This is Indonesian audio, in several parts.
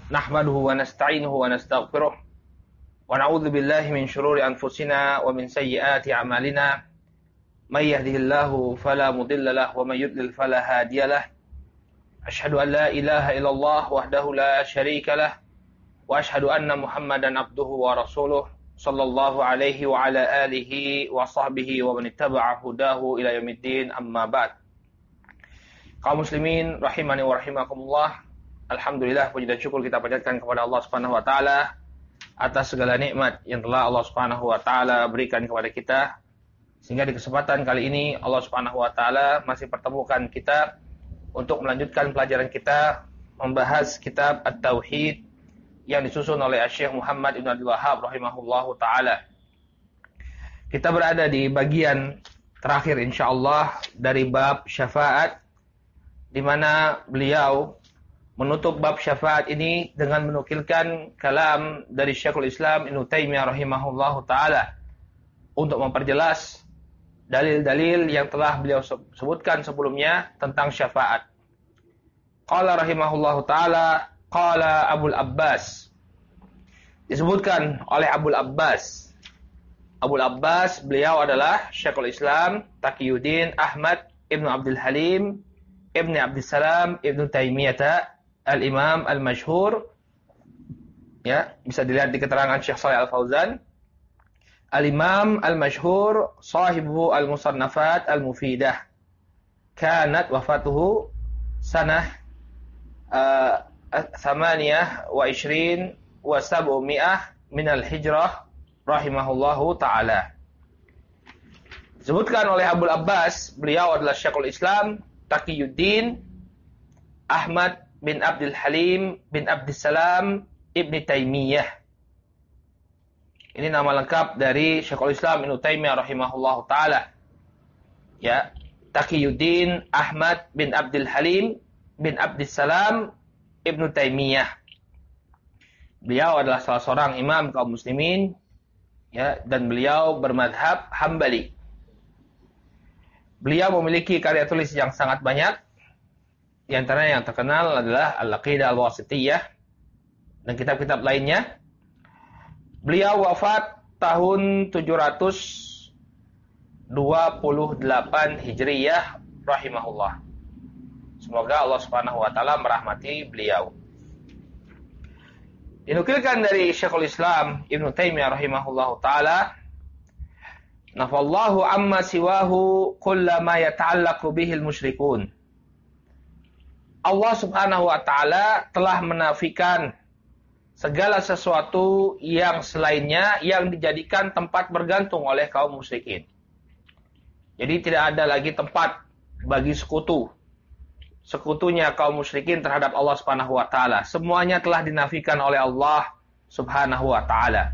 Nahmaduhu wa nasta'inuhu wa nastaghfiruh wa na'udzu billahi min shururi anfusina wa min sayyiati a'malina may yahdihillahu fala mudilla lahu wa may yudlil fala hadiya lahu. Asyhadu an la ilaha illallah wahdahu la syarika lah wa asyhadu anna Muhammadan abduhu wa rasuluh sallallahu alaihi wa ala alihi wa sahbihi wa man ittaba'a hudahu ila yaumiddin, amma ba'd. Kaum muslimin rahimani wa rahimakumullah. Alhamdulillah, puji dan syukur kita panjatkan kepada Allah Subhanahu wa taala atas segala nikmat yang telah Allah Subhanahu wa taala berikan kepada kita, sehingga di kesempatan kali ini Allah Subhanahu wa taala masih pertemukan kita untuk melanjutkan pelajaran kita membahas kitab At-Tauhid yang disusun oleh Syekh Muhammad Ibn Abdul Wahhab rahimahullahu taala. Kita berada di bagian terakhir insyaallah dari bab syafaat, di mana beliau menutup bab syafaat ini dengan menukilkan kalam dari Syekhul Islam Ibnu Taimiyah rahimahullahu taala untuk memperjelas dalil-dalil yang telah beliau sebutkan sebelumnya tentang syafaat. Qala rahimahullahu taala, qala Abul Abbas. Disebutkan oleh Abul Abbas. Abul Abbas beliau adalah Syekhul Islam Taqiyuddin Ahmad Ibnu Abdul Halim Ibnu Abdussalam Ibnu Taimiyah Al-Imam Al-Masyhur, ya, bisa dilihat di keterangan Syekh Shalih Al-Fauzan. Al-Imam Al-Masyhur sahibu Al-Musannafat Al-Mufidah. Kanat wafatuhu sanah 28 wa 700 min al-hijrah rahimahullahu ta'ala. Disebutkan oleh Abul Abbas, beliau adalah Syekhul Islam Taqiyuddin Ahmad bin Abdul Halim bin Abdussalam Ibni Taimiyah. Ini nama lengkap dari Syekhul Islam Ibnu Taimiyah rahimahullahu taala. Ya, Taqiyuddin Ahmad bin Abdul Halim bin Abdussalam Ibnu Taimiyah. Beliau adalah salah seorang imam kaum muslimin, ya, dan beliau bermadhab Hambali. Beliau memiliki karya tulis yang sangat banyak. Di antaranya yang terkenal adalah Al-Aqidah Al-Wasithiyah dan kitab-kitab lainnya. Beliau wafat tahun 728 Hijriyah rahimahullah. Semoga Allah Subhanahu wa taala merahmati beliau. Dinukilkan dari Syekhul Islam Ibnu Taimiyah rahimahullahu taala, nafallahu amma siwahu kullama yata'allaqu bihil musyrikun. Allah Subhanahu wa taala telah menafikan segala sesuatu yang selainnya yang dijadikan tempat bergantung oleh kaum musyrikin. Jadi tidak ada lagi tempat bagi sekutunya kaum musyrikin terhadap Allah Subhanahu wa taala. Semuanya telah dinafikan oleh Allah Subhanahu wa taala.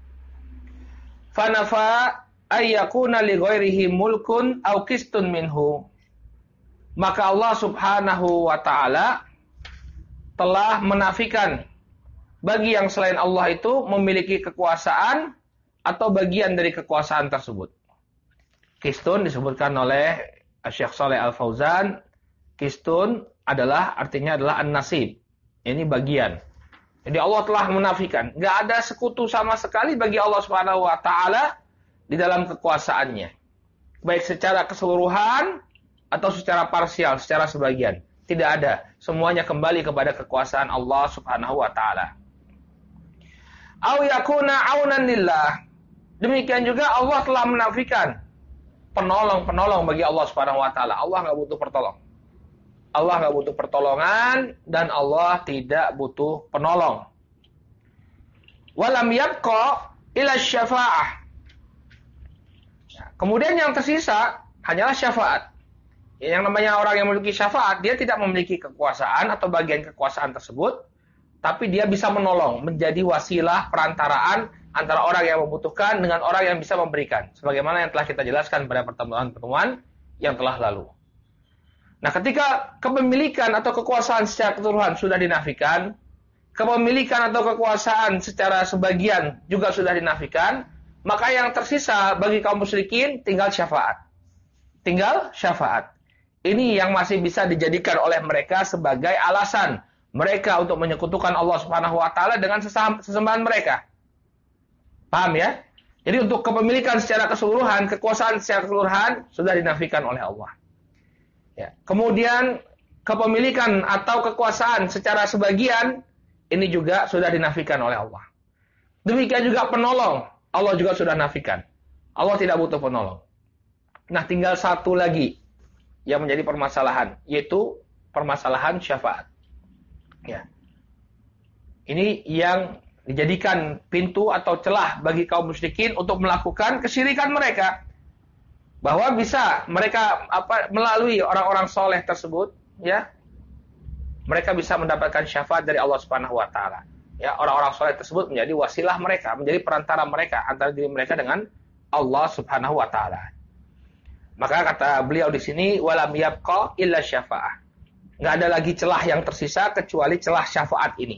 Fanafa ayyakuna li ghairihi mulkun aw qistun minhu. Maka Allah Subhanahu wa taala telah menafikan bagi yang selain Allah itu memiliki kekuasaan atau bagian dari kekuasaan tersebut. Qistun disebutkan oleh Syekh Shalih Al-Fauzan. Qistun artinya adalah an-nasib. Ini bagian. Jadi Allah telah menafikan, enggak ada sekutu sama sekali bagi Allah Subhanahu wa taala di dalam kekuasaannya. Baik secara keseluruhan atau secara parsial, secara sebagian. Tidak ada. Semuanya kembali kepada kekuasaan Allah Subhanahu wa taala. Aw yakuna aunan lillah. Demikian juga Allah telah menafikan penolong bagi Allah Subhanahu wa taala. Allah enggak butuh pertolong. Allah enggak butuh pertolongan dan Allah tidak butuh penolong. Walam yabqa ila syafa'ah. Kemudian yang tersisa hanyalah syafaat. Yang namanya orang yang memiliki syafaat, dia tidak memiliki kekuasaan atau bagian kekuasaan tersebut, tapi dia bisa menolong, menjadi wasilah perantaraan antara orang yang membutuhkan dengan orang yang bisa memberikan. Sebagaimana yang telah kita jelaskan pada pertemuan-pertemuan yang telah lalu. Nah, ketika kepemilikan atau kekuasaan secara keseluruhan sudah dinafikan, kepemilikan atau kekuasaan secara sebagian juga sudah dinafikan, maka yang tersisa bagi kaum musyrikin tinggal syafaat. Tinggal syafaat. Ini yang masih bisa dijadikan oleh mereka sebagai alasan mereka untuk menyekutukan Allah Subhanahu wa taala dengan sesembahan mereka. Paham ya? Jadi untuk kepemilikan secara keseluruhan, kekuasaan secara keseluruhan sudah dinafikan oleh Allah. Ya. Kemudian kepemilikan atau kekuasaan secara sebagian ini juga sudah dinafikan oleh Allah. Demikian juga penolong, Allah juga sudah nafikan. Allah tidak butuh penolong. Nah, tinggal satu lagi yang menjadi permasalahan, yaitu permasalahan syafaat. Ya. Ini yang dijadikan pintu atau celah bagi kaum musyrikin untuk melakukan kesyirikan mereka. Bahwa bisa mereka melalui orang-orang soleh tersebut, ya, mereka bisa mendapatkan syafaat dari Allah Subhanahu wa taala. Ya, orang-orang soleh tersebut menjadi wasilah mereka, menjadi perantara mereka antara diri mereka dengan Allah Subhanahu wa taala. Maka kata beliau di sini, walam yabqa illa syafa'ah. Enggak ada lagi celah yang tersisa kecuali celah syafaat ini.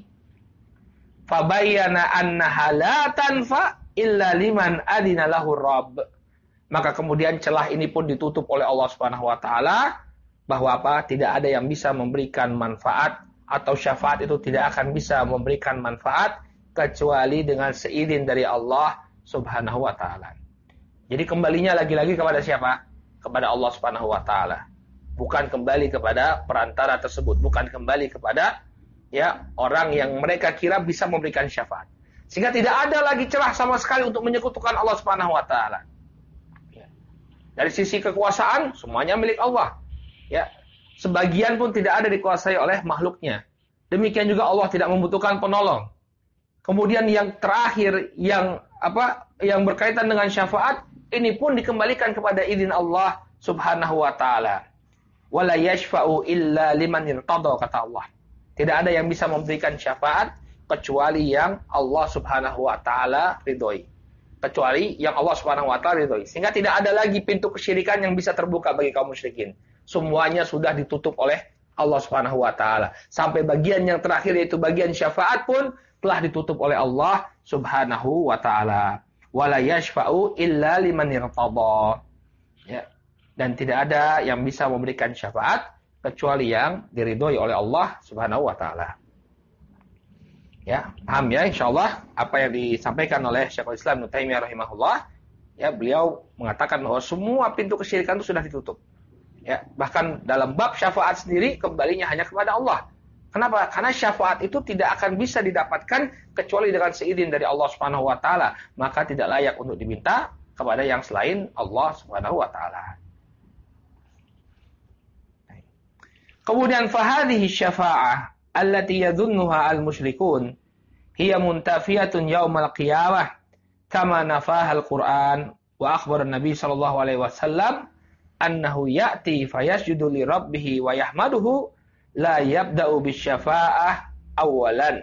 Fabayyana annaha la tanfa illa liman adina lahu rabb. Maka kemudian celah ini pun ditutup oleh Allah Subhanahu wa taala bahwa tidak ada yang bisa memberikan manfaat atau syafaat itu tidak akan bisa memberikan manfaat kecuali dengan seizin dari Allah Subhanahu wa taala. Jadi kembalinya lagi-lagi kepada siapa? Kepada Allah Subhanahu wa taala. Bukan kembali kepada perantara tersebut, bukan kembali kepada orang yang mereka kira bisa memberikan syafaat. Sehingga tidak ada lagi celah sama sekali untuk menyekutukan Allah Subhanahu wa taala. Ya. Dari sisi kekuasaan semuanya milik Allah. Ya. Sebagian pun tidak ada dikuasai oleh makhluknya. Demikian juga Allah tidak membutuhkan penolong. Kemudian yang terakhir yang berkaitan dengan syafaat ini pun dikembalikan kepada izin Allah Subhanahu wa taala. Wala yashfa'u illa liman irtada, kata Allah. Tidak ada yang bisa memberikan syafaat kecuali yang Allah Subhanahu wa taala ridhoi. Kecuali yang Allah Subhanahu wa taala ridhoi. Sehingga tidak ada lagi pintu kesyirikan yang bisa terbuka bagi kaum musyrikin. Semuanya sudah ditutup oleh Allah Subhanahu wa taala. Sampai bagian yang terakhir yaitu bagian syafaat pun telah ditutup oleh Allah Subhanahu wa taala. Wala yashfa'u illa liman irtada. Ya. Dan tidak ada yang bisa memberikan syafaat kecuali yang diridhoi oleh Allah Subhanahu wa taala. Ya, paham ya insyaallah apa yang disampaikan oleh Syekhul Islam Ibnu Taimiyah rahimahullah. Ya, beliau mengatakan bahwa semua pintu kesyirikan itu sudah ditutup. Ya, bahkan dalam bab syafaat sendiri kembalinya hanya kepada Allah. Kenapa? Karena syafaat itu tidak akan bisa didapatkan kecuali dengan seizin dari Allah Subhanahu wa taala, maka tidak layak untuk diminta kepada yang selain Allah Subhanahu wa taala. Kemudian fahadhihi syafa'ah allati yadhunnuha al-musyrikun hiya muntafiyatun yaumal qiyamah kama nafaha al-Qur'an wa akhbara an-nabi sallallahu alaihi wasallam annahu ya'ti fayasjudu li rabbih wa yahmaduhu la yabda'u bisyafa'ah awalan.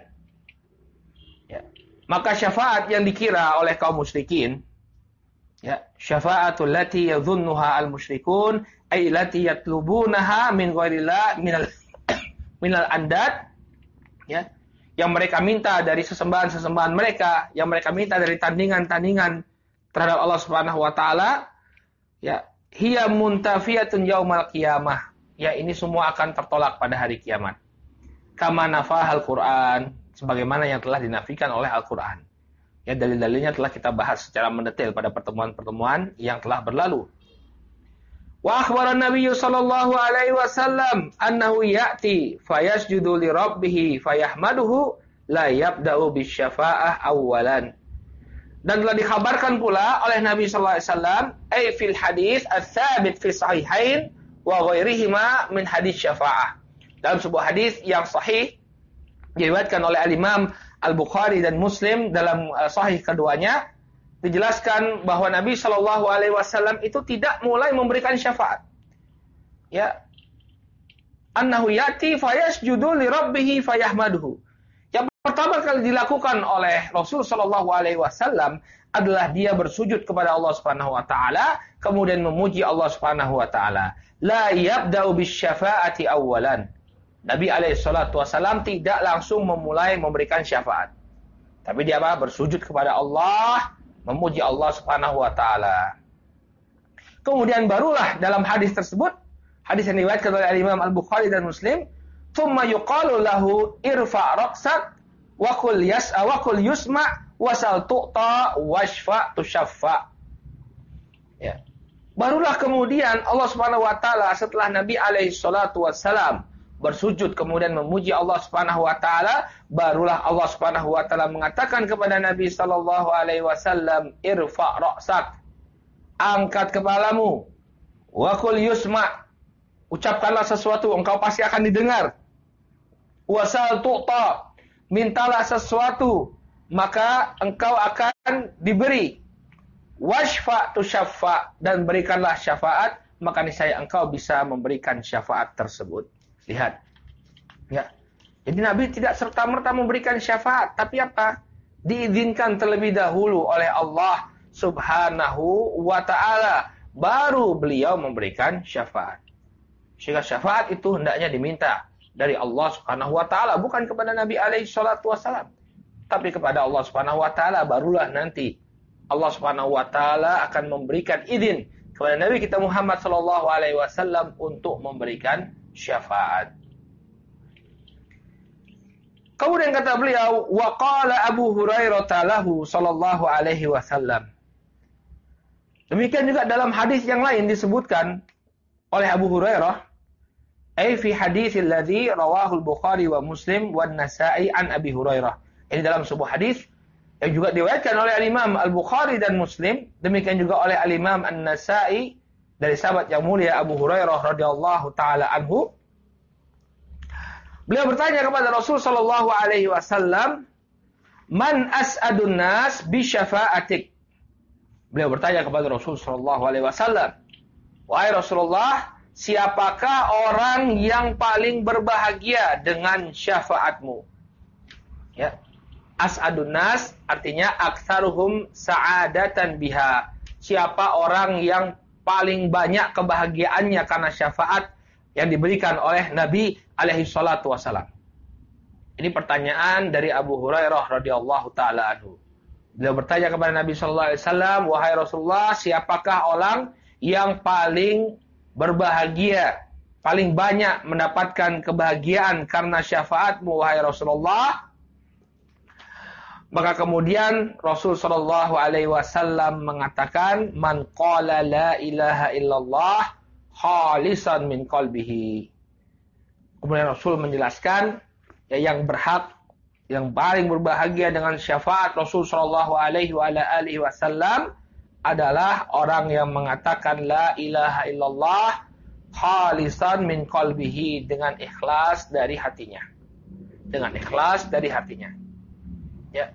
Ya. Maka syafaat yang dikira oleh kaum musyrikin, ya, syafa'atul lati yadhunnuha al-musyrikun ay lati yatlubunaha min ghairillah minal andad, ya, yang mereka minta dari sesembahan-sesembahan mereka, yang mereka minta dari tandingan-tandingan terhadap Allah Subhanahu wa taala, ya, hiya muntafiyatun yaumal qiyamah. Ya, ini semua akan tertolak pada hari kiamat. Kama nafahal Qur'an, sebagaimana yang telah dinafikan oleh Al-Qur'an. Ya, dalil-dalilnya telah kita bahas secara mendetail pada pertemuan-pertemuan yang telah berlalu. Wa akhbara an-nabiy sallallahu alaihi wasallam annahu ya'ti fayasjudu li rabbih fayahmaduhu la yabda'u bisyafa'ah awwalan. Dan telah dikhabarkan pula oleh Nabi sallallahu alaihi wasallam ay fil hadis ats-tsabit fi sahihain wa ghairihima min hadis syafa'ah. Dalam sebuah hadis yang sahih diriwayatkan oleh Al-Imam Al-Bukhari dan Muslim dalam sahih keduanya, dijelaskan bahwa Nabi Shallallahu Alaihi Wasallam itu tidak mulai memberikan syafaat. Ya, annahu yati fayasjudu li rabbih fayahmaduhu. Yang pertama kali dilakukan oleh Rasul Shallallahu Alaihi Wasallam adalah dia bersujud kepada Allah Subhanahu Wa Taala, kemudian memuji Allah Subhanahu Wa Taala. La yabda'u bisyafa'ati awwalan. Nabi alaihi salatu wasallam tidak langsung memulai memberikan syafaat. Tapi dia bersujud kepada Allah, memuji Allah Subhanahu wa taala. Kemudian barulah dalam hadis tersebut, hadis yang diriwayatkan oleh Imam Al-Bukhari dan Muslim, thumma yuqalu lahu irfa' ra'sak wa qul yusma' wasal tu'ta washfa' tushaffa. Ya. Barulah kemudian Allah Subhanahu wa taala setelah Nabi alaihi salatu wassalam bersujud kemudian memuji Allah Subhanahu wa taala, barulah Allah Subhanahu wa taala mengatakan kepada Nabi sallallahu alaihi wasallam, irfa' ra'sak, angkat kepalamu, wa qul yusma', ucapkanlah sesuatu engkau pasti akan didengar, wasal tu'ta, mintalah sesuatu maka engkau akan diberi, washfa' tushaffa, dan berikanlah syafaat maka niscaya engkau bisa memberikan syafaat tersebut. Lihat. Ya. Jadi Nabi tidak serta-merta memberikan syafaat, tapi apa? Diizinkan terlebih dahulu oleh Allah Subhanahu wa taala, baru beliau memberikan syafaat. Sehingga syafaat itu hendaknya diminta dari Allah Subhanahu wa taala, bukan kepada Nabi alaihi salatu wasallam, tapi kepada Allah Subhanahu wa taala, barulah nanti Allah Subhanahu wa taala akan memberikan izin kepada Nabi kita Muhammad sallallahu alaihi wasallam untuk memberikan syafaat. Kemudian kata beliau, wa qala Abu Hurairah lahu sallallahu alaihi wasallam. Demikian juga dalam hadis yang lain disebutkan oleh Abu Hurairah, ai fi haditsil ladzi rawahu al-Bukhari wa Muslim wa An-Nasa'i an Abi Hurairah. Ini dalam sebuah hadis yang juga diriwayatkan oleh Al-Imam Al-Bukhari dan Muslim, demikian juga oleh Al-Imam An-Nasa'i dari sahabat yang mulia Abu Hurairah radhiyallahu taala anhu. Beliau bertanya kepada Rasul sallallahu alaihi wasallam, "Man as'adun nas bi syafa'atik?" Beliau bertanya kepada Rasul sallallahu alaihi wasallam, "Wahai Rasulullah, siapakah orang yang paling berbahagia dengan syafaatmu?" Ya. As'adun nas artinya aktsaruhum sa'adatan biha. Siapa orang yang paling banyak kebahagiaannya karena syafaat yang diberikan oleh Nabi alaihi salatu wasalam. Ini pertanyaan dari Abu Hurairah radhiyallahu taala anhu. Beliau bertanya kepada Nabi sallallahu alaihi wasallam, "Wahai Rasulullah, siapakah orang yang paling berbahagia, paling banyak mendapatkan kebahagiaan karena syafaatmu wahai Rasulullah?" Maka kemudian Rasul sallallahu alaihi wasallam mengatakan, "Man qala la ilaha illallah khalisan min qalbihi." Kemudian Rasul menjelaskan, ya, yang berhak, yang paling berbahagia dengan syafaat Rasul sallallahu alaihi wasallam adalah orang yang mengatakan la ilaha illallah khalisan min qalbihi, dengan ikhlas dari hatinya. Dengan ikhlas dari hatinya. Ya.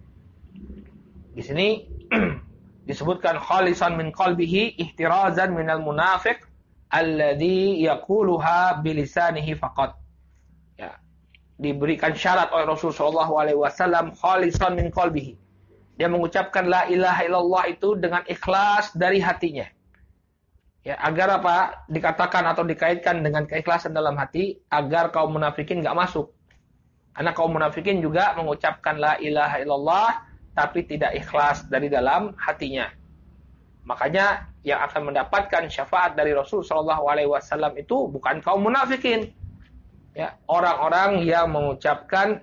Di sini disebutkan khalisan min qalbihi ihtirazan minal munafiq alladhi yaquluha bilisanihi faqat. Ya. Diberikan syarat oleh Rasulullah SAW khalisan min qalbihi. Dia mengucapkan la ilaha illallah itu dengan ikhlas dari hatinya. Ya, agar apa? Dikatakan atau dikaitkan dengan keikhlasan dalam hati, agar kaum munafikin enggak masuk. Karena kaum munafikin juga mengucapkan la ilaha illallah tapi tidak ikhlas dari dalam hatinya. Makanya yang akan mendapatkan syafaat dari Rasul sallallahu alaihi wasallam itu bukan kaum munafikin. Ya, orang-orang yang mengucapkan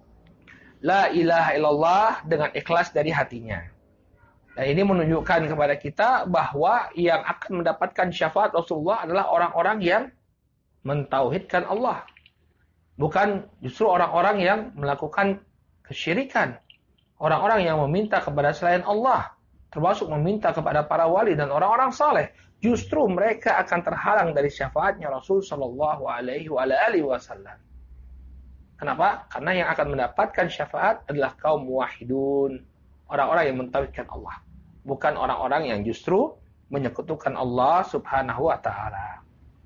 la ilaha illallah dengan ikhlas dari hatinya. Dan ini menunjukkan kepada kita bahwa yang akan mendapatkan syafaat Rasulullah adalah orang-orang yang mentauhidkan Allah. Bukan justru orang-orang yang melakukan kesyirikan. Orang-orang yang meminta kepada selain Allah, termasuk meminta kepada para wali dan orang-orang saleh, justru mereka akan terhalang dari syafaatnya Rasul sallallahu alaihi wasallam. Kenapa? Karena yang akan mendapatkan syafaat adalah kaum muwahhidun, orang-orang yang mentauhidkan Allah, bukan orang-orang yang justru menyekutukan Allah Subhanahu wa taala.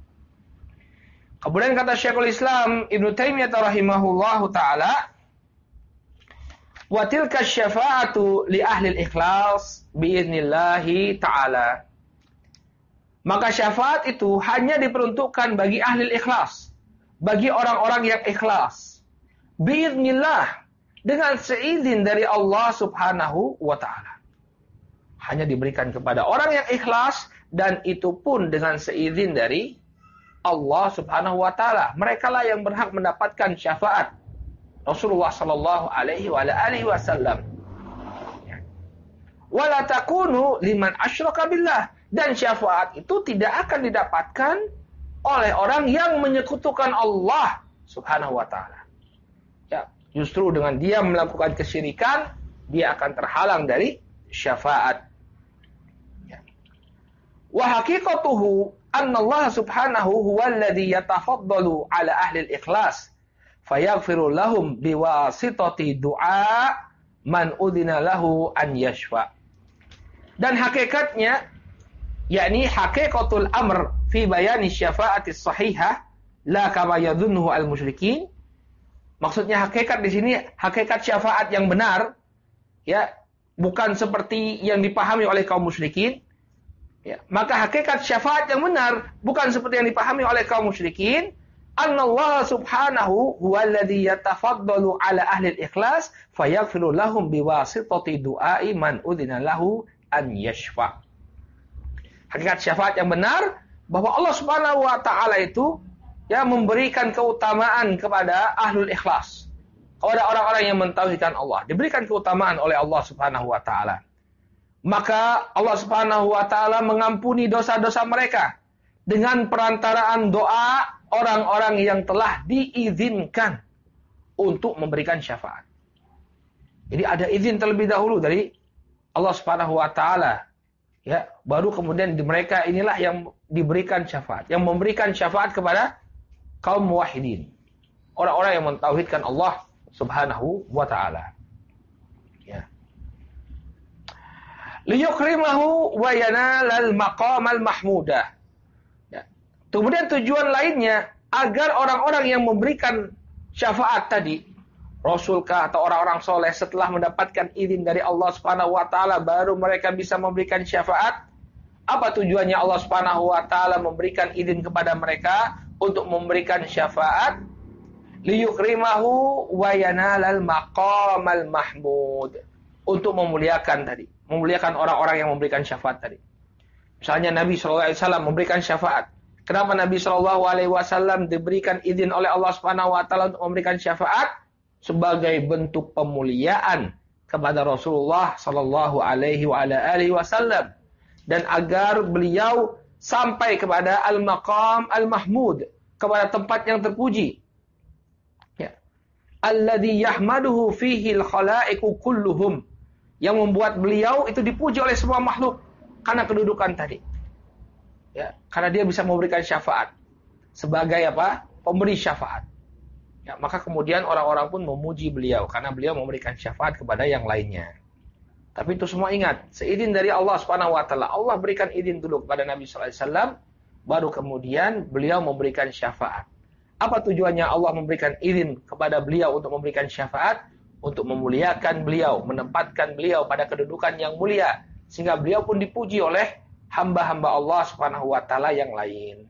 Kemudian kata Syekhul Islam Ibnu Taimiyah rahimahullahu taala, wa tilka syafa'atu li ahli al-ikhlas biiznillahi ta'ala. Maka syafaat itu hanya diperuntukkan bagi ahli al-ikhlas, bagi orang-orang yang ikhlas. Biiznillah, dengan seizin dari Allah Subhanahu wa taala. Hanya diberikan kepada orang yang ikhlas, dan itu pun dengan seizin dari Allah Subhanahu wa taala. Mereka lah yang berhak mendapatkan syafaat Rasulullah sallallahu alaihi wasallam. Wala takunu liman asyraka billah, dan syafaat itu tidak akan didapatkan oleh orang yang menyekutukan Allah Subhanahu wa taala. Ya, justru dengan dia melakukan kesyirikan, dia akan terhalang dari syafaat. Ya. Wa haqiqatuhu anna Allah Subhanahu huwa alladhi yatafaddalu ala ahli al-ikhlas fayaghfiru lahum biwasitati du'a man udhina lahu an yashfa. Dan hakikatnya, yakni haqiqatul amr fi bayani syafa'atis sahihah la kama yadhunnuhu al-musyrikin. Maksudnya hakikat di sini hakikat syafaat yang benar, ya, bukan seperti yang dipahami oleh kaum musyrikin. Ya, maka hakikat syafaat yang benar bukan seperti yang dipahami oleh kaum musyrikin. Annallahu subhanahu huwallazi yatafaddalu ala ahli al-ikhlas fayaghfiru lahum biwasitati du'ai man udzina lahu an yashfa. Hakikat syafaat yang benar bahwa Allah Subhanahu wa taala itu ya memberikan keutamaan kepada ahlul ikhlas, kepada orang-orang yang mentauhidkan Allah, diberikan keutamaan oleh Allah Subhanahu wa taala. Maka Allah Subhanahu wa taala mengampuni dosa-dosa mereka dengan perantaraan doa orang-orang yang telah diizinkan untuk memberikan syafaat. Jadi ada izin terlebih dahulu dari Allah Subhanahu wa taala. Ya, baru kemudian mereka inilah yang diberikan syafaat, yang memberikan syafaat kepada kaum muwahhidin, orang-orang yang mentauhidkan Allah Subhanahu wa taala. Ya. Liyukrimahu wa yanalal maqamal mahmudah. Ya. Kemudian tujuan lainnya agar orang-orang yang memberikan syafaat tadi, Rasulkah atau orang-orang soleh, setelah mendapatkan izin dari Allah Subhanahu wa taala baru mereka bisa memberikan syafaat. Apa tujuannya Allah Subhanahu wa taala memberikan izin kepada mereka untuk memberikan syafaat? Liyukrimahu wa yanalal maqamal mahmud. Untuk memuliakan tadi, memuliakan orang-orang yang memberikan syafaat tadi. Misalnya Nabi SAW memberikan syafaat. Kenapa Nabi SAW diberikan izin oleh Allah Subhanahu wa taala untuk memberikan syafaat? Sebagai bentuk pemuliaan kepada Rasulullah sallallahu alaihi wasallam, dan agar beliau sampai kepada al-maqam al-mahmud, kepada tempat yang terpuji. Ya. Alladzi yahmaduhu fihi al-khalaiqu kulluhum, yang membuat beliau itu dipuji oleh semua makhluk karena kedudukan tadi. Ya, karena dia bisa memberikan syafaat sebagai apa? Pemberi syafaat. Ya, maka kemudian orang-orang pun memuji beliau karena beliau memberikan syafaat kepada yang lainnya. Tapi itu semua ingat, seizin dari Allah Subhanahu wa taala. Allah berikan izin dulu kepada Nabi sallallahu alaihi wasallam, baru kemudian beliau memberikan syafaat. Apa tujuannya Allah memberikan izin kepada beliau untuk memberikan syafaat? Untuk memuliakan beliau, menempatkan beliau pada kedudukan yang mulia, sehingga beliau pun dipuji oleh hamba-hamba Allah Subhanahu wa taala yang lain.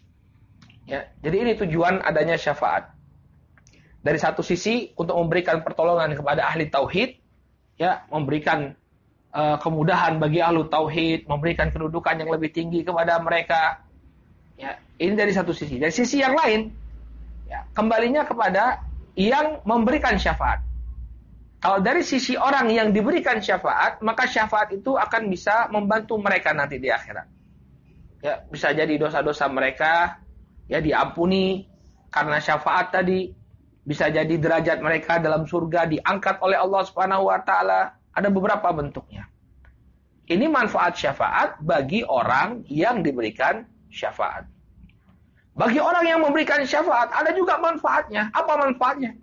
Ya, jadi ini tujuan adanya syafaat. Dari satu sisi untuk memberikan pertolongan kepada ahli tauhid, ya, memberikan kemudahan bagi ahli tauhid, memberikan kedudukan yang lebih tinggi kepada mereka. Ya, ini dari satu sisi. Dari sisi yang lain, ya, kembalinya kepada yang memberikan syafaat. Kalau dari sisi orang yang diberikan syafaat, maka syafaat itu akan bisa membantu mereka nanti di akhirat. Ya, bisa jadi dosa-dosa mereka ya diampuni karena syafaat tadi. Bisa jadi derajat mereka dalam surga diangkat oleh Allah Subhanahu wa taala. Ada beberapa bentuknya. Ini manfaat syafaat bagi orang yang diberikan syafaat. Bagi orang yang memberikan syafaat ada juga manfaatnya. Apa manfaatnya?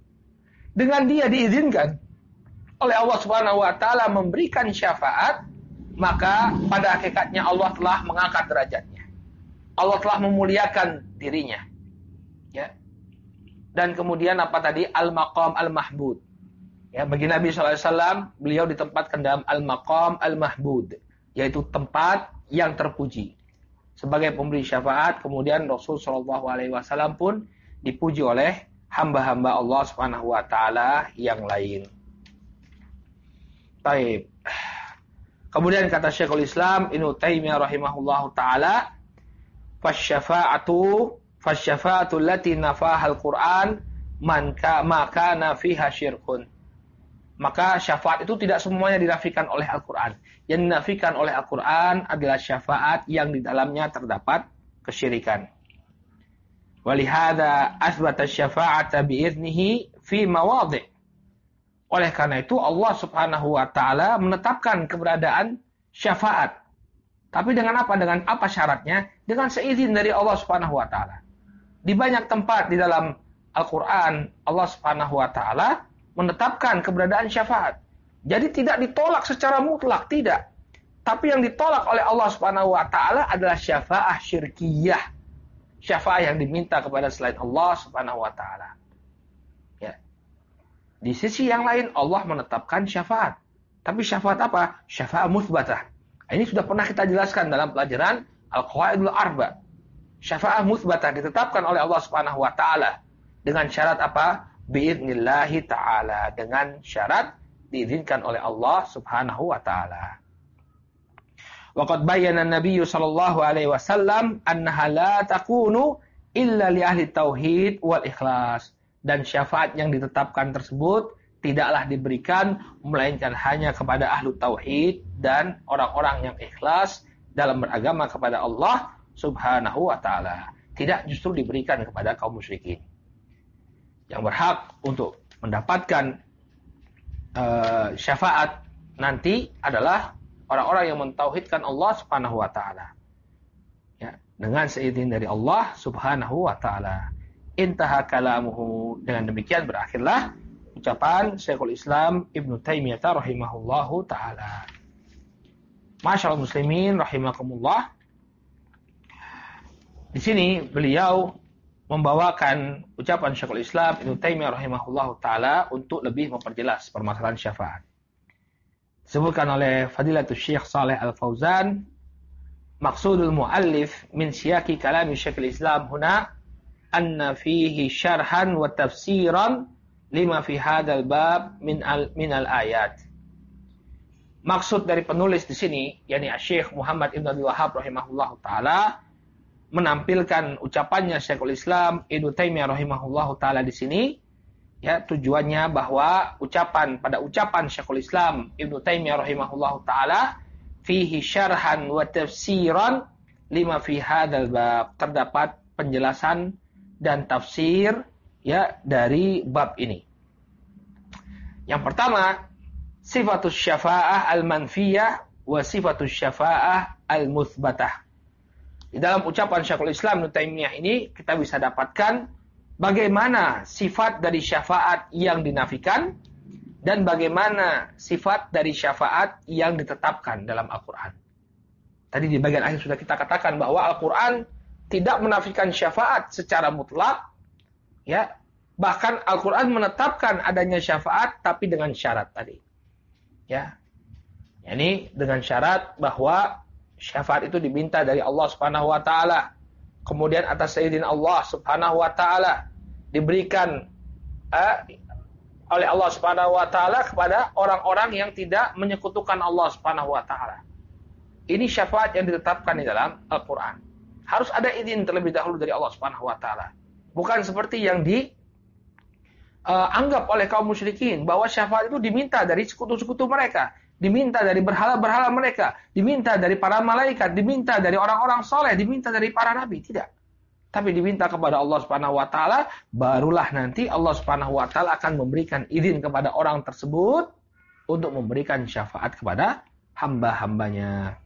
Dengan dia diizinkan oleh Allah Subhanahu wa taala memberikan syafaat, maka pada hakikatnya Allah telah mengangkat derajatnya. Allah telah memuliakan dirinya. Ya. Dan kemudian apa tadi? Al-maqam al-mahmud. Ya, bagi Nabi SAW, beliau ditempatkan dalam al-maqam al-mahmud, yaitu tempat yang terpuji. Sebagai pemberi syafaat, kemudian Rasul SAW pun dipuji oleh hamba-hamba Allah Subhanahu wa taala yang lain. Baik. Kemudian kata Syekhul Islam Ibnu Taimiyah rahimahullahu taala, fasyafa'atu allati nafaha al-Qur'an ma kana fiha syirkun. Maka syafaat itu tidak semuanya dinafikan oleh Al-Qur'an. Yang dinafikan oleh Al-Qur'an adalah syafaat yang di dalamnya terdapat kesyirikan. Walihada asbata syafa'ata bi'iznihi fi mawadhi'. Oleh karena itu Allah Subhanahu wa taala menetapkan keberadaan syafaat. Tapi dengan apa? Dengan apa syaratnya? Dengan seizin dari Allah Subhanahu wa taala. Di banyak tempat di dalam Al-Qur'an Allah Subhanahu wa taala menetapkan keberadaan syafaat. Jadi tidak ditolak secara mutlak, tidak. Tapi yang ditolak oleh Allah Subhanahu wa taala adalah syafaat syirkiyah. Syafaat yang diminta kepada selain Allah Subhanahu wa taala. Ya. Di sisi yang lain Allah menetapkan syafaat. Tapi syafaat apa? Syafaat mutsbatah. Ini sudah pernah kita jelaskan dalam pelajaran Al-Qawaidul Arba. Syafaat mutsbatah ditetapkan oleh Allah Subhanahu wa taala dengan syarat apa? Bi'idnillahi ta'ala, dengan syarat diizinkan oleh Allah Subhanahu wa ta'ala. Waqad bayyana an-nabiy sallallahu alaihi wasallam annaha la takunu illa li ahli tauhid wal ikhlas. Dan syafaat yang ditetapkan tersebut tidaklah diberikan melainkan hanya kepada ahlu tauhid dan orang-orang yang ikhlas dalam beragama kepada Allah Subhanahu wa ta'ala. Tidak justru diberikan kepada kaum musyrikin. Yang berhak untuk mendapatkan syafaat nanti adalah orang-orang yang mentauhidkan Allah Subhanahu wa taala. Ya, dengan seizin dari Allah Subhanahu wa taala. Intaha kalamuhu. Dengan demikian berakhirlah ucapan Syekhul Islam Ibnu Taimiyah rahimahullahu taala. Masyaallah muslimin rahimakumullah. Di sini beliau membawakan ucapan Syekhul Islam Ibnu Taimiyah rahimahullahu taala untuk lebih memperjelas permasalahan syafaat. Disebutkan oleh Fadilatul Syekh Shalih Al-Fauzan, maqsudul muallif min siyaqi kalami Syekhul Islam huna anna fihi syarhan wa tafsiran lima fi hadzal bab min al-ayat. Maksud dari penulis di sini, yakni Syekh Muhammad Ibn Abdul Wahhab rahimahullahu taala, menampilkan ucapannya Syekhul Islam Ibnu Taimiyah rahimahullahu taala di sini, ya, tujuannya bahwa pada ucapan Syekhul Islam Ibnu Taimiyah rahimahullahu taala fihi syarhan wa tafsiran lima fi hadzal bab, terdapat penjelasan dan tafsir, ya, dari bab ini. Yang pertama, sifatus syafa'ah al-manfiyah wa sifatus syafa'ah al-mutsbatah. Di dalam ucapan Syekhul Islam Ibnu Taimiyah ini kita bisa dapatkan bagaimana sifat dari syafaat yang dinafikan dan bagaimana sifat dari syafaat yang ditetapkan dalam Al-Quran. Tadi di bagian akhir sudah kita katakan bahwa Al-Quran tidak menafikan syafaat secara mutlak, ya. Bahkan Al-Quran menetapkan adanya syafaat tapi dengan syarat tadi, ya. Ini dengan syarat bahwa syafaat itu diminta dari Allah Subhanahu wa taala. Kemudian atas izin Allah Subhanahu wa taala diberikan oleh Allah Subhanahu wa taala kepada orang-orang yang tidak menyekutukan Allah Subhanahu wa taala. Ini syafaat yang ditetapkan di dalam Al-Qur'an. Harus ada izin terlebih dahulu dari Allah Subhanahu wa taala. Bukan seperti yang dianggap oleh kaum musyrikin bahwa syafaat itu diminta dari sekutu-sekutu mereka. Diminta dari berhala-berhala mereka, diminta dari para malaikat, diminta dari orang-orang soleh, diminta dari para nabi. Tidak. Tapi diminta kepada Allah Subhanahu wa taala, barulah nanti Allah Subhanahu wa taala akan memberikan izin kepada orang tersebut untuk memberikan syafaat kepada hamba-hambanya.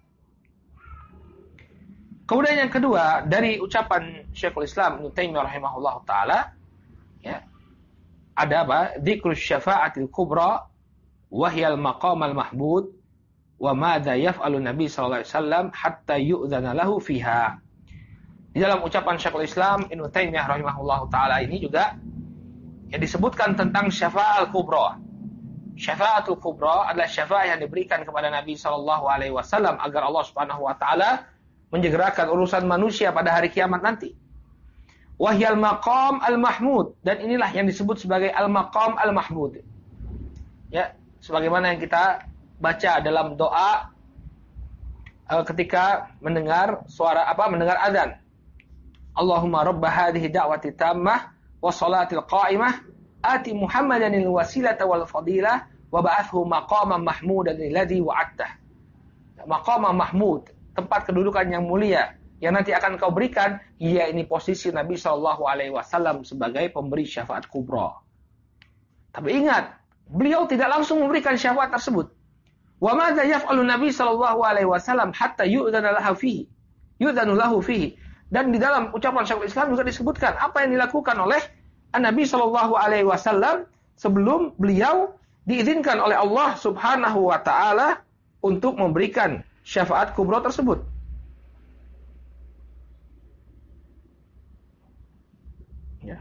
Kemudian yang kedua, dari ucapan Syekhul Islam Ibnu Taimiyah rahimahullahu taala, ya, ada apa? Dzikrus syafa'atil kubra wahyal maqam al-mahmud wa madza yaf'alu Nabi sallallahu alaihi wasallam hatta yu'dzana lahu fiha. Di dalam ucapan Syekhul Islam Ibnu Taimiyah rahimahullahu taala ini juga yang disebutkan tentang syafa'atul kubra. Syafa'atul kubra adalah syafaat yang diberikan kepada Nabi sallallahu alaihi wasallam agar Allah Subhanahu wa taala menyegerakan urusan manusia pada hari kiamat nanti. Wahyal maqam al-mahmud, dan inilah yang disebut sebagai al-maqam al-mahmud. Ya, sebagaimana yang kita baca dalam doa ketika mendengar suara mendengar azan. Allahumma rabb hadhihi da'wati tammah wa salatil qa'imah ati Muhammadanil wasilata wal fadilah wa ba'athhu maqaman mahmudan alladhi wa'adtah. Maqaman mahmud, tempat kedudukan yang mulia yang nanti akan kau berikan, ya ini posisi Nabi SAW sebagai pemberi syafaat kubra. Tapi ingat, beliau tidak langsung memberikan syafaat tersebut. Wa madza yaf'alu Nabi SAW hatta yu'dhanu lahu fihi. Dan di dalam ucapan Syekhul Islam juga disebutkan apa yang dilakukan oleh Nabi SAW sebelum beliau diizinkan oleh Allah Subhanahu wa taala untuk memberikan syafaat kubra tersebut. Ya.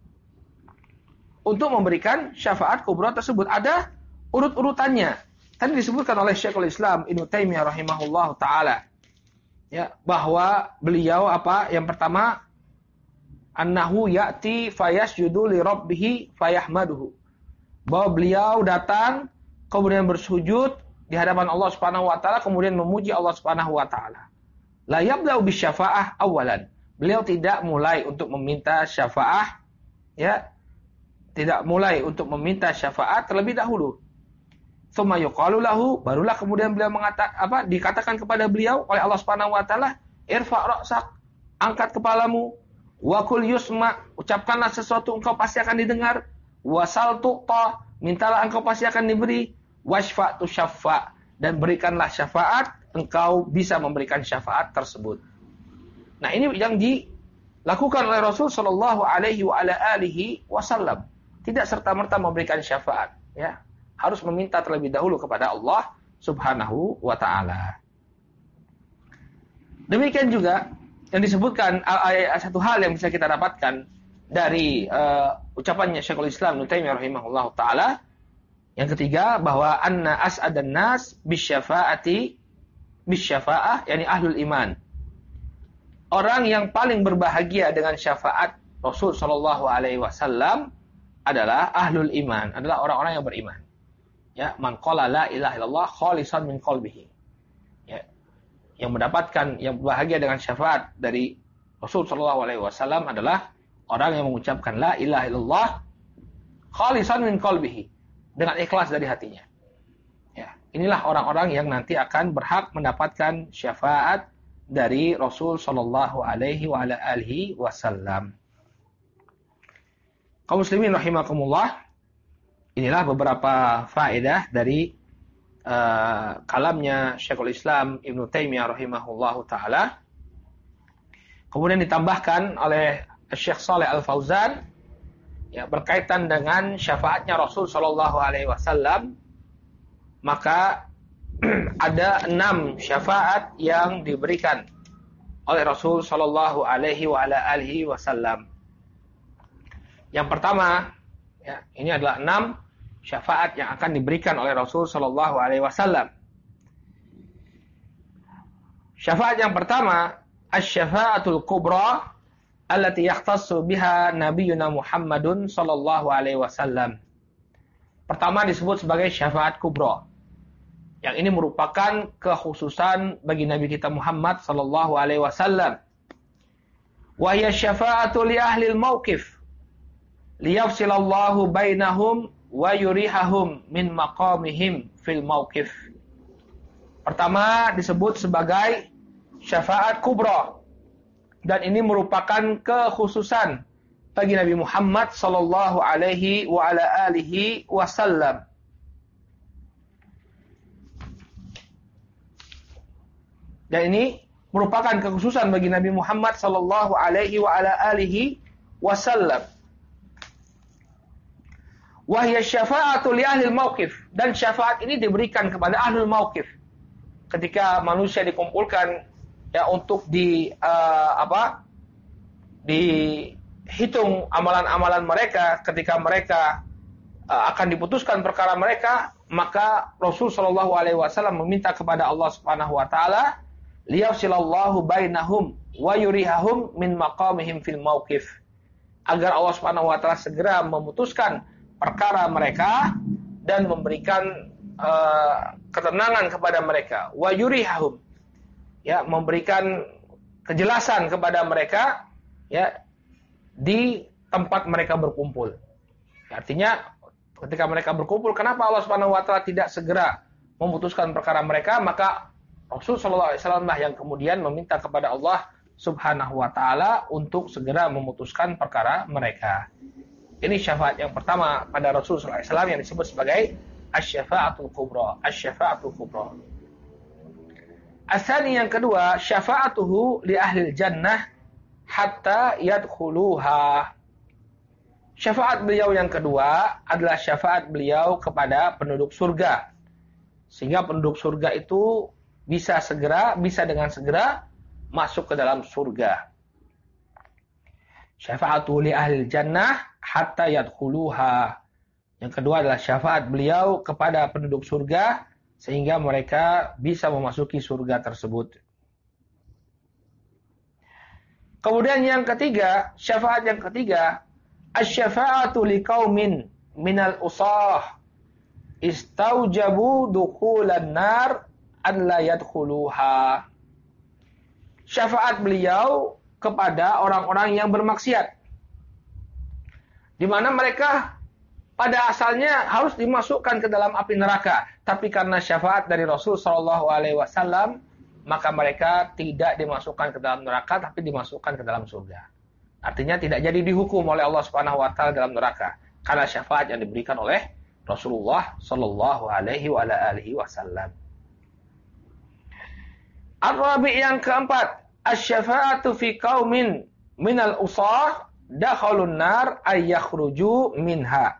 Untuk memberikan syafaat kubra tersebut ada urut-urutannya. Tadi disebutkan oleh Syekhul Islam Ibnu Taimiyah rahimahullahu taala. Ya, bahwa beliau yang pertama annahu ya'ti fayasjudu li rabbih fayahmaduhu. Bahwa beliau datang kemudian bersujud di hadapan Allah Subhanahu wa taala kemudian memuji Allah Subhanahu wa taala. La yabda'u bisyafa'ah awalan. Beliau tidak mulai untuk meminta syafaat, ya. Tidak mulai untuk meminta syafaat terlebih dahulu. Tsumma yuqalu lahu, barulah kemudian beliau dikatakan kepada beliau oleh Allah Subhanahu wa taala, irfa' ra'sak, angkat kepalamu, wa qul yusma, ucapkanlah sesuatu engkau pasti akan didengar, wasal tu'ta, mintalah engkau pasti akan diberi, washfa' tusyaffa, dan berikanlah syafaat, engkau bisa memberikan syafaat tersebut. Nah, ini yang dilakukan oleh Rasul sallallahu alaihi wasallam. Tidak serta-merta memberikan syafaat, ya. Harus meminta terlebih dahulu kepada Allah Subhanahu wa taala. Demikian juga yang disebutkan satu hal yang bisa kita dapatkan dari ucapannya Syekhul Islam Ibnu Taimiyah rahimahullahu taala. Yang ketiga, bahwa anna as'adan nas bisyafa'ah yakni ahlul iman. Orang yang paling berbahagia dengan syafaat Rasul sallallahu alaihi wasallam adalah ahlul iman, adalah orang-orang yang beriman. Ya, man qala la ilaha illallah khalisan min qalbihi. Ya, yang mendapatkan yang bahagia dengan syafaat dari Rasul sallallahu alaihi wasallam adalah orang yang mengucapkan la ilaha illallah khalisan min qalbihi, dengan ikhlas dari hatinya. Ya, inilah orang-orang yang nanti akan berhak mendapatkan syafaat dari Rasul sallallahu alaihi wasallam. Kaum muslimin rahimakumullah, inilah beberapa faedah dari kalamnya Syekhul Islam Ibnu Taimiyah rahimahullahu taala. Kemudian ditambahkan oleh Syekh Shalih Al-Fauzan, ya, berkaitan dengan syafaatnya Rasul sallallahu alaihi wasallam, maka ada 6 syafaat yang diberikan oleh Rasul sallallahu alaihi wasallam. Yang pertama, ya, ini adalah 6 syafaat yang akan diberikan oleh Rasul sallallahu alaihi wasallam. Syafaat yang pertama, asy-syafaatul kubra allati yakhtassu biha nabiyuna Muhammadun sallallahu alaihi wasallam. Pertama disebut sebagai syafaat kubra. Yang ini merupakan kekhususan bagi Nabi kita Muhammad sallallahu alaihi wasallam. Wa hiya syafa'atu li ahli al-mauqif liyafsilallahu bainahum wa yurihahum min maqamihim fil mauqif. Pertama disebut sebagai syafaat kubra, dan ini merupakan kekhususan bagi Nabi Muhammad sallallahu alaihi wasallam. Dan ini merupakan kekhususan bagi Nabi Muhammad sallallahu alaihi wasallam. Wa hiya syafa'atu li ahli al-mauqif, dan syafaat ini diberikan kepada ahlul mauqif. Ketika manusia dikumpulkan, ya, untuk dihitung amalan-amalan mereka, ketika mereka akan diputuskan perkara mereka, maka Rasul sallallahu alaihi wasallam meminta kepada Allah Subhanahu wa taala, liyafsilallahu bainahum wa yurihahum min maqamihim fil mauqif, agar Allah Subhanahu wa taala segera memutuskan perkara mereka dan memberikan ketenangan kepada mereka. Wa yurihahum, ya, memberikan kejelasan kepada mereka, ya di tempat mereka berkumpul. Artinya ketika mereka berkumpul, kenapa Allah Subhanahu wa taala tidak segera memutuskan perkara mereka? Maka Rasul sallallahu alaihi wasallam lah yang kemudian meminta kepada Allah Subhanahu wa taala untuk segera memutuskan perkara mereka. Ini syafaat yang pertama pada Rasul sallallahu alaihi wasallam yang disebut sebagai asy-syafa'atul kubra, asy-syafa'atul kubra. Asani yang kedua, syafa'atuhu li ahlil jannah hatta yadkhuluha. Syafaat beliau yang kedua adalah syafaat beliau kepada penduduk surga. Sehingga penduduk surga itu bisa dengan segera masuk ke dalam surga. Syafa'atu li ahli jannah hatta yadkhuluha. Yang kedua adalah syafaat beliau kepada penduduk surga sehingga mereka bisa memasuki surga tersebut. Kemudian yang ketiga, syafaat yang ketiga, asy-syafa'atu liqaumin minal usah istaujabu dukhulan nar an la yadkhuluha. Syafaat beliau kepada orang-orang yang bermaksiat, di mana mereka pada asalnya harus dimasukkan ke dalam api neraka, tapi karena syafaat dari Rasul sallallahu alaihi wasallam, maka mereka tidak dimasukkan ke dalam neraka tapi dimasukkan ke dalam surga. Artinya tidak jadi dihukum oleh Allah Subhanahu wa taala dalam neraka karena syafaat yang diberikan oleh Rasulullah sallallahu alaihi wasallam. Ar-rabi' yang keempat, asy-syafa'atu fi qaumin minal usah dakhalun nar ay yakhruju minha.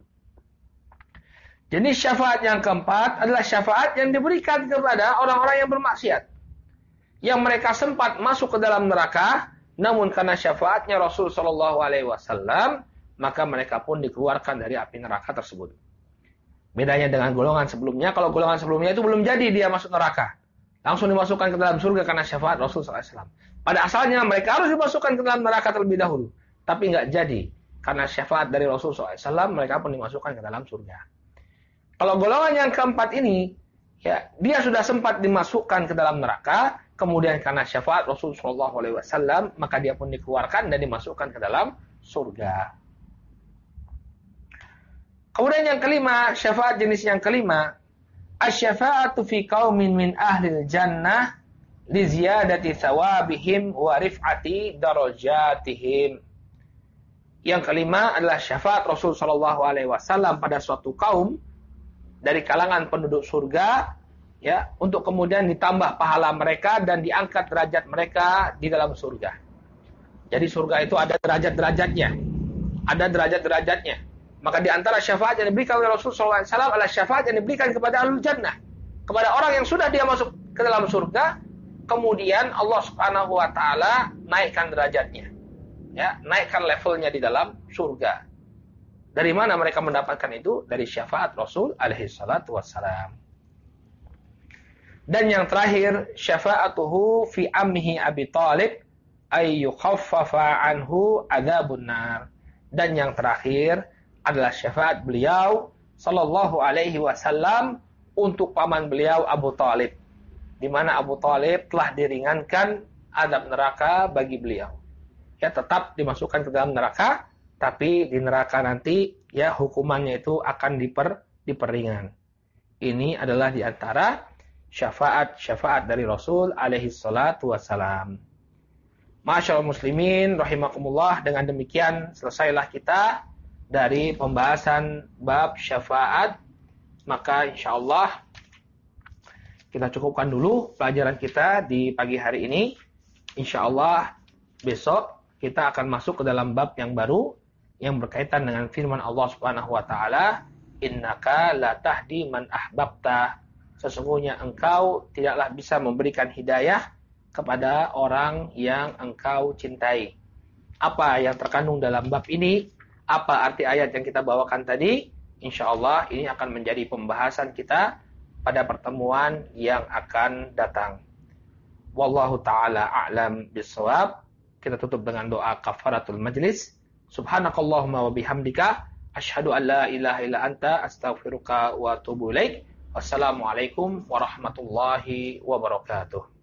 Jadi syafaat yang keempat adalah syafaat yang diberikan kepada orang-orang yang bermaksiat, yang mereka sempat masuk ke dalam neraka, namun karena syafaatnya Rasul sallallahu alaihi wasallam, maka mereka pun dikeluarkan dari api neraka tersebut. Bedanya dengan golongan sebelumnya, kalau golongan sebelumnya itu belum jadi dia masuk neraka, langsung dimasukkan ke dalam surga karena syafaat Rasul sallallahu alaihi wasallam. Pada asalnya mereka harus dimasukkan ke dalam neraka terlebih dahulu, tapi nggak jadi karena syafaat dari Rasul sallallahu alaihi wasallam, mereka pun dimasukkan ke dalam surga. Kalau golongan yang keempat ini, ya, dia sudah sempat dimasukkan ke dalam neraka, kemudian karena syafaat Rasul sallallahu alaihi wasallam, maka dia pun dikeluarkan dan dimasukkan ke dalam surga. Kemudian yang kelima, syafaat jenis yang kelima, asy-syafa'atu fi qaumin min ahlil jannah li ziyadati thawabihim wa rif'ati darajatihim. Yang kelima adalah syafaat Rasul sallallahu alaihi wasallam pada suatu kaum dari kalangan penduduk surga, ya, untuk kemudian ditambah pahala mereka dan diangkat derajat mereka di dalam surga. Jadi surga itu ada derajat-derajatnya. Ada derajat-derajatnya. Maka di antara syafaat yang diberikan oleh Rasulullah SAW adalah syafaat yang diberikan kepada ahlul jannah. Kepada orang yang sudah dia masuk ke dalam surga, kemudian Allah Subhanahu wa taala naikkan derajatnya. Ya, naikkan levelnya di dalam surga. Dari mana mereka mendapatkan itu? Dari syafaat Rasul alaihi salatu wassalam. Dan yang terakhir, syafa'atuhu fi ammihi Abi Thalib ay yukhaffafa anhu adzabun nar. Dan yang terakhir adalah syafaat beliau sallallahu alaihi wasallam untuk paman beliau Abu Thalib, di mana Abu Thalib telah diringankan azab neraka bagi beliau. Ya, tetap dimasukkan ke dalam neraka, tapi di neraka nanti ya hukumannya itu akan diperingan. Ini adalah di antara syafaat dari Rasul alaihi salatu wassalam. Masyaallah muslimin rahimakumullah, dengan demikian selesailah kita dari pembahasan bab syafaat. Maka insyaallah kita cukupkan dulu pelajaran kita di pagi hari ini. Insyaallah besok kita akan masuk ke dalam bab yang baru yang berkaitan dengan firman Allah Subhanahu wa taala, innaka la tahdi man ahbabta. Sesungguhnya engkau tidaklah bisa memberikan hidayah kepada orang yang engkau cintai. Apa yang terkandung dalam bab ini? Apa arti ayat yang kita bawakan tadi? Insyaallah ini akan menjadi pembahasan kita pada pertemuan yang akan datang. Wallahu taala a'lam bissawab. Kita tutup dengan doa kafaratul majlis. Subhanakallahumma wa bihamdika asyhadu an la ilaha illa anta astaghfiruka wa atubu ilaik. Wassalamualaikum warahmatullahi wabarakatuh.